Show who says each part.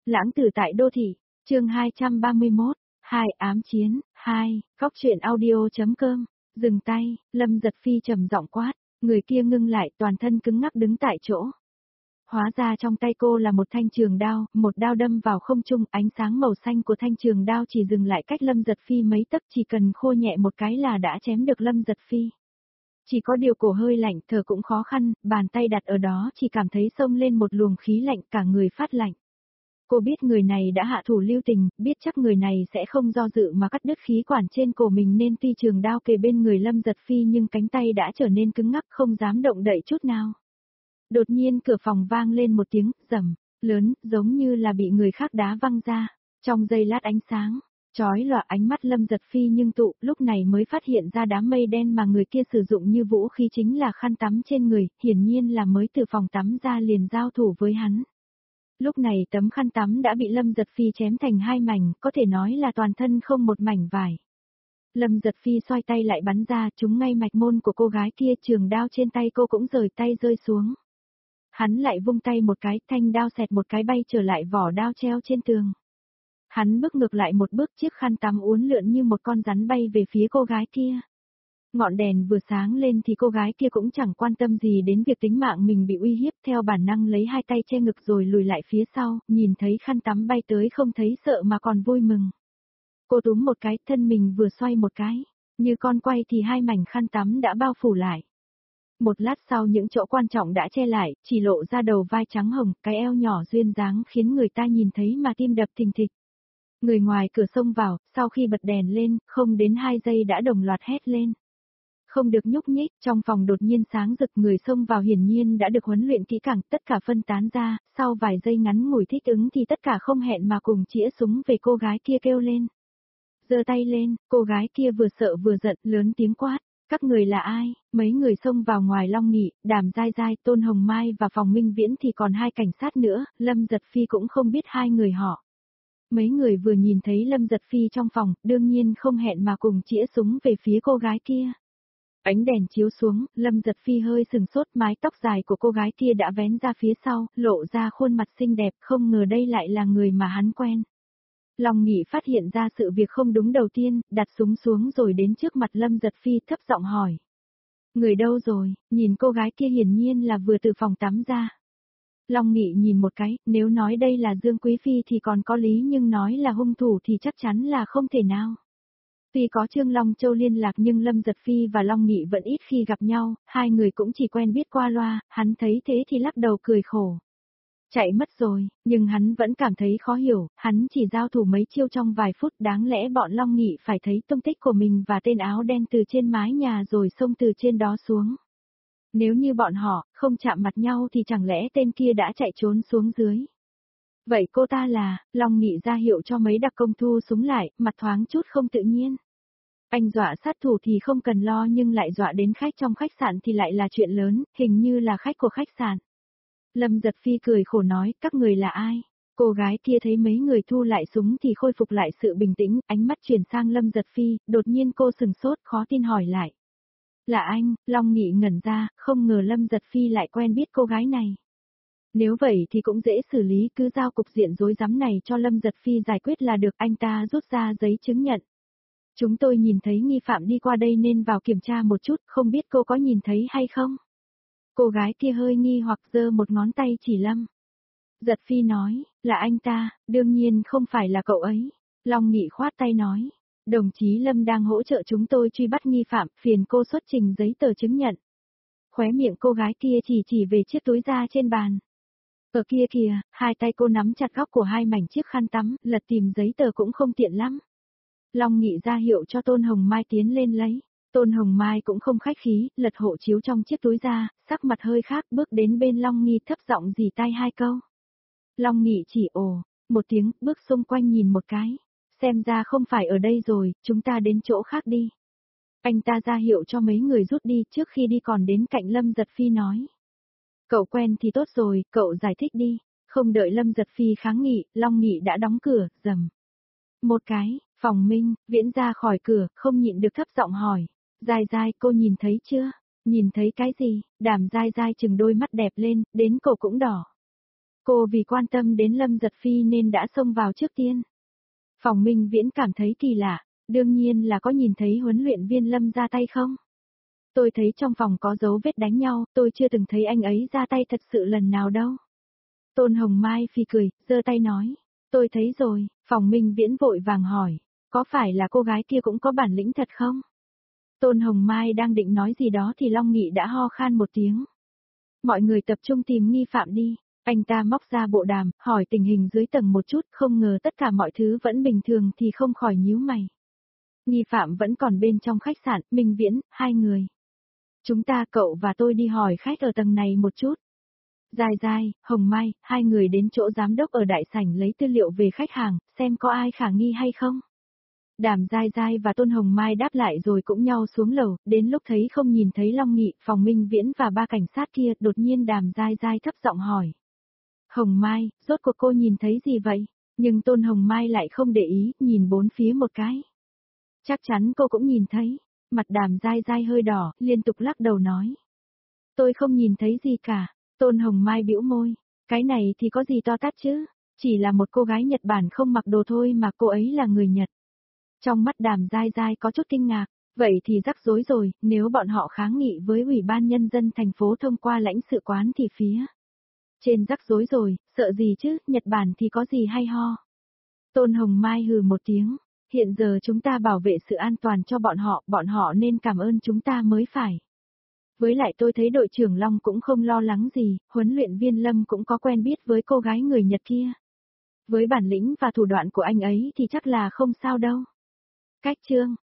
Speaker 1: Lãng tử tại đô thị, chương 231, ám chiến, góc truyện audio.com, dừng tay, Lâm Giật Phi trầm giọng quát, người kia ngưng lại toàn thân cứng ngắc đứng tại chỗ. Hóa ra trong tay cô là một thanh trường đao, một đao đâm vào không trung, ánh sáng màu xanh của thanh trường đao chỉ dừng lại cách Lâm Giật Phi mấy tấc, chỉ cần khô nhẹ một cái là đã chém được Lâm Giật Phi. Chỉ có điều cổ hơi lạnh, thở cũng khó khăn, bàn tay đặt ở đó chỉ cảm thấy xông lên một luồng khí lạnh, cả người phát lạnh. Cô biết người này đã hạ thủ lưu tình, biết chắc người này sẽ không do dự mà cắt đứt khí quản trên cổ mình nên tuy trường đao kề bên người Lâm Giật Phi nhưng cánh tay đã trở nên cứng ngắc không dám động đậy chút nào. Đột nhiên cửa phòng vang lên một tiếng rầm lớn, giống như là bị người khác đá văng ra. Trong giây lát ánh sáng chói lòa, ánh mắt Lâm Giật Phi nhưng tụ, lúc này mới phát hiện ra đám mây đen mà người kia sử dụng như vũ khí chính là khăn tắm trên người, hiển nhiên là mới từ phòng tắm ra liền giao thủ với hắn. Lúc này tấm khăn tắm đã bị Lâm Giật Phi chém thành hai mảnh, có thể nói là toàn thân không một mảnh vải. Lâm Giật Phi xoay tay lại bắn ra, trúng ngay mạch môn của cô gái kia, trường đao trên tay cô cũng rời tay rơi xuống. Hắn lại vung tay một cái, thanh đao xẹt một cái bay trở lại vỏ đao treo trên tường. Hắn bước ngược lại một bước, chiếc khăn tắm uốn lượn như một con rắn bay về phía cô gái kia. Ngọn đèn vừa sáng lên thì cô gái kia cũng chẳng quan tâm gì đến việc tính mạng mình bị uy hiếp, theo bản năng lấy hai tay che ngực rồi lùi lại phía sau, nhìn thấy khăn tắm bay tới không thấy sợ mà còn vui mừng. Cô túm một cái, thân mình vừa xoay một cái, như con quay thì hai mảnh khăn tắm đã bao phủ lại. Một lát sau những chỗ quan trọng đã che lại, chỉ lộ ra đầu vai trắng hồng, cái eo nhỏ duyên dáng khiến người ta nhìn thấy mà tim đập thình thịch. Người ngoài cửa xông vào, sau khi bật đèn lên, không đến 2 giây đã đồng loạt hét lên. Không được nhúc nhích, trong phòng đột nhiên sáng rực, người xông vào hiển nhiên đã được huấn luyện kỹ càng, tất cả phân tán ra, sau vài giây ngắn ngủi thích ứng thì tất cả không hẹn mà cùng chĩa súng về cô gái kia kêu lên. Giơ tay lên, cô gái kia vừa sợ vừa giận, lớn tiếng quát. Các người là ai? Mấy người xông vào ngoài Long Nghị, Đàm Giai Giai, Tôn Hồng Mai và Phòng Minh Viễn thì còn 2 cảnh sát nữa, Lâm Giật Phi cũng không biết 2 người họ. Mấy người vừa nhìn thấy Lâm Giật Phi trong phòng, đương nhiên không hẹn mà cùng chĩa súng về phía cô gái kia. Ánh đèn chiếu xuống, Lâm Giật Phi hơi sừng sốt, mái tóc dài của cô gái kia đã vén ra phía sau, lộ ra khuôn mặt xinh đẹp, không ngờ đây lại là người mà hắn quen. Long Nghị phát hiện ra sự việc không đúng đầu tiên, đặt súng xuống rồi đến trước mặt Lâm Giật Phi thấp giọng hỏi. Người đâu rồi? Nhìn cô gái kia hiển nhiên là vừa từ phòng tắm ra. Long Nghị nhìn một cái, nếu nói đây là Dương Quý Phi thì còn có lý, nhưng nói là hung thủ thì chắc chắn là không thể nào. Tuy có Trương Long Châu liên lạc nhưng Lâm Giật Phi và Long Nghị vẫn ít khi gặp nhau, 2 người cũng chỉ quen biết qua loa, hắn thấy thế thì lắc đầu cười khổ. Chạy mất rồi, nhưng hắn vẫn cảm thấy khó hiểu, hắn chỉ giao thủ mấy chiêu trong vài phút, đáng lẽ bọn Long Nghị phải thấy tung tích của mình và tên áo đen từ trên mái nhà rồi xông từ trên đó xuống. Nếu như bọn họ không chạm mặt nhau thì chẳng lẽ tên kia đã chạy trốn xuống dưới. Vậy cô ta là, Long Nghị ra hiệu cho mấy đặc công thu súng lại, mặt thoáng chút không tự nhiên. Anh dọa sát thủ thì không cần lo nhưng lại dọa đến khách trong khách sạn thì lại là chuyện lớn, hình như là khách của khách sạn. Lâm Giật Phi cười khổ nói, các người là ai? Cô gái kia thấy mấy người thu lại súng thì khôi phục lại sự bình tĩnh, ánh mắt chuyển sang Lâm Giật Phi, đột nhiên cô sừng sốt, khó tin hỏi lại. Là anh? Long Nghị ngẩn ra, không ngờ Lâm Giật Phi lại quen biết cô gái này. Nếu vậy thì cũng dễ xử lý, cứ giao cục diện rối rắm này cho Lâm Giật Phi giải quyết là được, anh ta rút ra giấy chứng nhận. Chúng tôi nhìn thấy nghi phạm đi qua đây nên vào kiểm tra một chút, không biết cô có nhìn thấy hay không? Cô gái kia hơi nghi hoặc giơ một ngón tay chỉ Lâm Giật Phi nói, là anh ta, đương nhiên không phải là cậu ấy. Long Nghị khoát tay nói, đồng chí Lâm đang hỗ trợ chúng tôi truy bắt nghi phạm, phiền cô xuất trình giấy tờ chứng nhận. Khóe miệng cô gái kia chỉ về chiếc túi da trên bàn. Ở kia kìa, hai tay cô nắm chặt góc của 2 mảnh chiếc khăn tắm, lật tìm giấy tờ cũng không tiện lắm. Long Nghị ra hiệu cho Tôn Hồng Mai tiến lên lấy. Tôn Hồng Mai cũng không khách khí, lật hộ chiếu trong chiếc túi ra, sắc mặt hơi khác, bước đến bên Long Nghị thấp giọng rỉ tai 2 câu. Long Nghị chỉ ồ một tiếng, bước xung quanh nhìn một cái. Xem ra không phải ở đây rồi, chúng ta đến chỗ khác đi. Anh ta ra hiệu cho mấy người rút đi, trước khi đi còn đến cạnh Lâm Giật Phi nói. Cậu quen thì tốt rồi, cậu giải thích đi. Không đợi Lâm Giật Phi kháng nghị, Long Nghị đã đóng cửa, rầm. Một cái, Phòng Minh Viễn ra khỏi cửa, không nhịn được thấp giọng hỏi. Giai Giai, cô nhìn thấy chưa? Nhìn thấy cái gì? Đàm Giai Giai chừng đôi mắt đẹp lên, đến cổ cũng đỏ. Cô vì quan tâm đến Lâm Giật Phi nên đã xông vào trước tiên. Phòng Minh Viễn cảm thấy kỳ lạ, đương nhiên là có nhìn thấy huấn luyện viên Lâm ra tay không? Tôi thấy trong phòng có dấu vết đánh nhau, tôi chưa từng thấy anh ấy ra tay thật sự lần nào đâu. Tôn Hồng Mai phì cười, giơ tay nói, tôi thấy rồi. Phòng Minh Viễn vội vàng hỏi, có phải là cô gái kia cũng có bản lĩnh thật không? Tôn Hồng Mai đang định nói gì đó thì Long Nghị đã ho khan một tiếng. Mọi người tập trung tìm nghi phạm đi. Anh ta móc ra bộ đàm, hỏi tình hình dưới tầng một chút, không ngờ tất cả mọi thứ vẫn bình thường thì không khỏi nhíu mày. Nghi phạm vẫn còn bên trong khách sạn, Minh Viễn, 2 người. Chúng ta cậu và tôi đi hỏi khách ở tầng này một chút. Dài dài, Hồng Mai, 2 người đến chỗ giám đốc ở đại sảnh lấy tư liệu về khách hàng, xem có ai khả nghi hay không. Đàm Giai Giai và Tôn Hồng Mai đáp lại rồi cũng nhau xuống lầu, đến lúc thấy không nhìn thấy Long Nghị, Phòng Minh Viễn và 3 cảnh sát kia, đột nhiên Đàm Giai Giai thấp giọng hỏi. Hồng Mai, rốt cuộc cô nhìn thấy gì vậy? Nhưng Tôn Hồng Mai lại không để ý, nhìn bốn phía một cái. Chắc chắn cô cũng nhìn thấy. Mặt Đàm Giai Giai hơi đỏ, liên tục lắc đầu nói. Tôi không nhìn thấy gì cả. Tôn Hồng Mai bĩu môi. Cái này thì có gì to tát chứ? Chỉ là một cô gái Nhật Bản không mặc đồ thôi mà cô ấy là người Nhật. Trong mắt Đàm Giai Giai có chút kinh ngạc. Vậy thì rắc rối rồi, nếu bọn họ kháng nghị với Ủy ban Nhân dân thành phố thông qua lãnh sự quán thì phía trên rắc rối rồi, sợ gì chứ, Nhật Bản thì có gì hay ho. Tôn Hồng Mai hừ một tiếng, hiện giờ chúng ta bảo vệ sự an toàn cho bọn họ nên cảm ơn chúng ta mới phải. Với lại tôi thấy đội trưởng Long cũng không lo lắng gì, huấn luyện viên Lâm cũng có quen biết với cô gái người Nhật kia. Với bản lĩnh và thủ đoạn của anh ấy thì chắc là không sao đâu. Cách chương